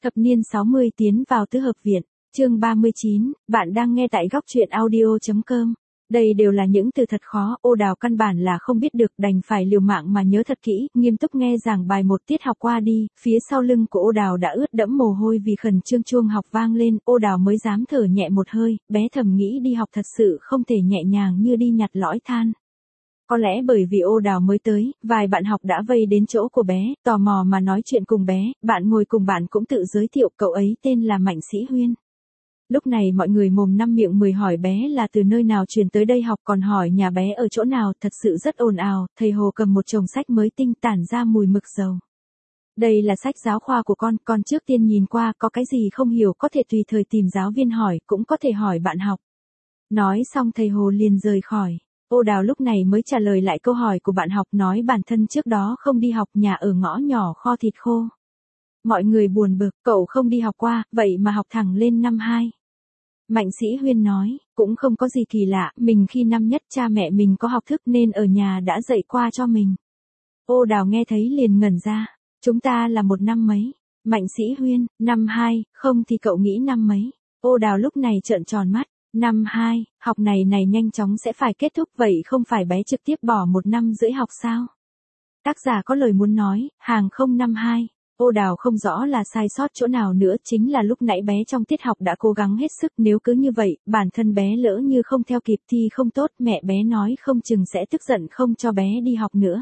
Thập niên 60 tiến vào tứ hợp viện, chương 39, bạn đang nghe tại góc truyện audio.com. Đây đều là những từ thật khó, Ô Đào căn bản là không biết được, đành phải liều mạng mà nhớ thật kỹ, nghiêm túc nghe giảng bài một tiết học qua đi, phía sau lưng của Ô Đào đã ướt đẫm mồ hôi vì khẩn trương, chuông học vang lên, Ô Đào mới dám thở nhẹ một hơi, bé thầm nghĩ đi học thật sự không thể nhẹ nhàng như đi nhặt lõi than. Có lẽ bởi vì Ô Đào mới tới, vài bạn học đã vây đến chỗ của bé, tò mò mà nói chuyện cùng bé, bạn ngồi cùng bạn cũng tự giới thiệu, cậu ấy tên là Mạnh Sĩ Huyên. Lúc này mọi người mồm năm miệng mười hỏi bé là từ nơi nào truyền tới đây học, còn hỏi nhà bé ở chỗ nào, thật sự rất ồn ào. Thầy Hồ cầm một chồng sách mới tinh tản ra mùi mực dầu. Đây là sách giáo khoa của con trước tiên nhìn qua, có cái gì không hiểu có thể tùy thời tìm giáo viên hỏi, cũng có thể hỏi bạn học. Nói xong thầy Hồ liền rời khỏi. Ô Đào lúc này mới trả lời lại câu hỏi của bạn học, nói bản thân trước đó không đi học, nhà ở ngõ nhỏ kho thịt khô. Mọi người buồn bực, cậu không đi học qua, vậy mà học thẳng lên năm 2. Mạnh Sĩ Huyên nói, cũng không có gì kỳ lạ, mình khi năm nhất cha mẹ mình có học thức nên ở nhà đã dạy qua cho mình. Ô Đào nghe thấy liền ngẩn ra, chúng ta là một năm mấy? Mạnh Sĩ Huyên, năm 2, không thì cậu nghĩ năm mấy? Ô Đào lúc này trợn tròn mắt, năm 2, học này nhanh chóng sẽ phải kết thúc, vậy không phải bé trực tiếp bỏ 1 năm rưỡi học sao? Tác giả có lời muốn nói, hàng không năm 2. Ô Đào không rõ là sai sót chỗ nào nữa, chính là lúc nãy bé trong tiết học đã cố gắng hết sức, nếu cứ như vậy, bản thân bé lỡ như không theo kịp thì không tốt, mẹ bé nói không chừng sẽ tức giận không cho bé đi học nữa.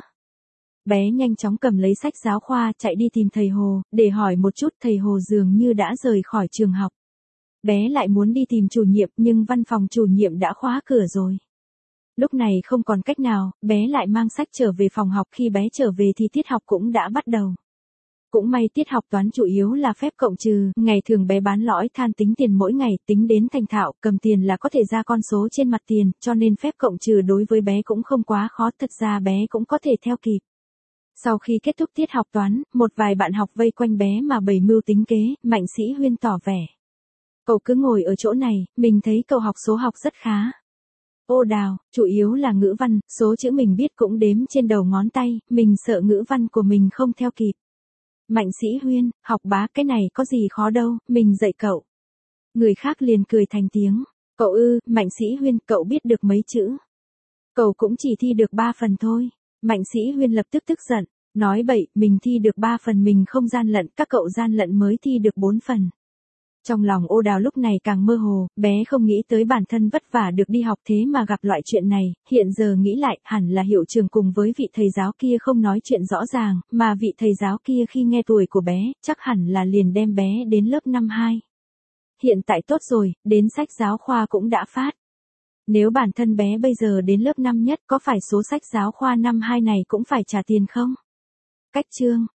Bé nhanh chóng cầm lấy sách giáo khoa chạy đi tìm thầy Hồ, để hỏi một chút, thầy Hồ dường như đã rời khỏi trường học. Bé lại muốn đi tìm chủ nhiệm nhưng văn phòng chủ nhiệm đã khóa cửa rồi. Lúc này không còn cách nào, bé lại mang sách trở về phòng học, khi bé trở về thì tiết học cũng đã bắt đầu. Cũng may tiết học toán chủ yếu là phép cộng trừ, ngày thường bé bán lõi than tính tiền mỗi ngày, tính đến thành thạo, cầm tiền là có thể ra con số trên mặt tiền, cho nên phép cộng trừ đối với bé cũng không quá khó, thật ra bé cũng có thể theo kịp. Sau khi kết thúc tiết học toán, một vài bạn học vây quanh bé mà bày mưu tính kế, Mạnh Sĩ Huyên tỏ vẻ. Cậu cứ ngồi ở chỗ này, mình thấy cậu học số học rất khá. Ô Đào, chủ yếu là ngữ văn, số chữ mình biết cũng đếm trên đầu ngón tay, mình sợ ngữ văn của mình không theo kịp. Mạnh Sĩ Huyên, học bá cái này có gì khó đâu, mình dạy cậu. Người khác liền cười thành tiếng. Cậu Mạnh Sĩ Huyên, cậu biết được mấy chữ? Cậu cũng chỉ thi được 3 phần thôi. Mạnh Sĩ Huyên lập tức tức giận, nói bậy, mình thi được 3 phần, mình không gian lận, các cậu gian lận mới thi được 4 phần. Trong lòng Ô Đào lúc này càng mơ hồ, bé không nghĩ tới bản thân vất vả được đi học thế mà gặp loại chuyện này, hiện giờ nghĩ lại, hẳn là hiệu trưởng cùng với vị thầy giáo kia không nói chuyện rõ ràng, mà vị thầy giáo kia khi nghe tuổi của bé, chắc hẳn là liền đem bé đến lớp năm 2. Hiện tại tốt rồi, đến sách giáo khoa cũng đã phát. Nếu bản thân bé bây giờ đến lớp năm nhất, có phải số sách giáo khoa năm 2 này cũng phải trả tiền không? Cách chương,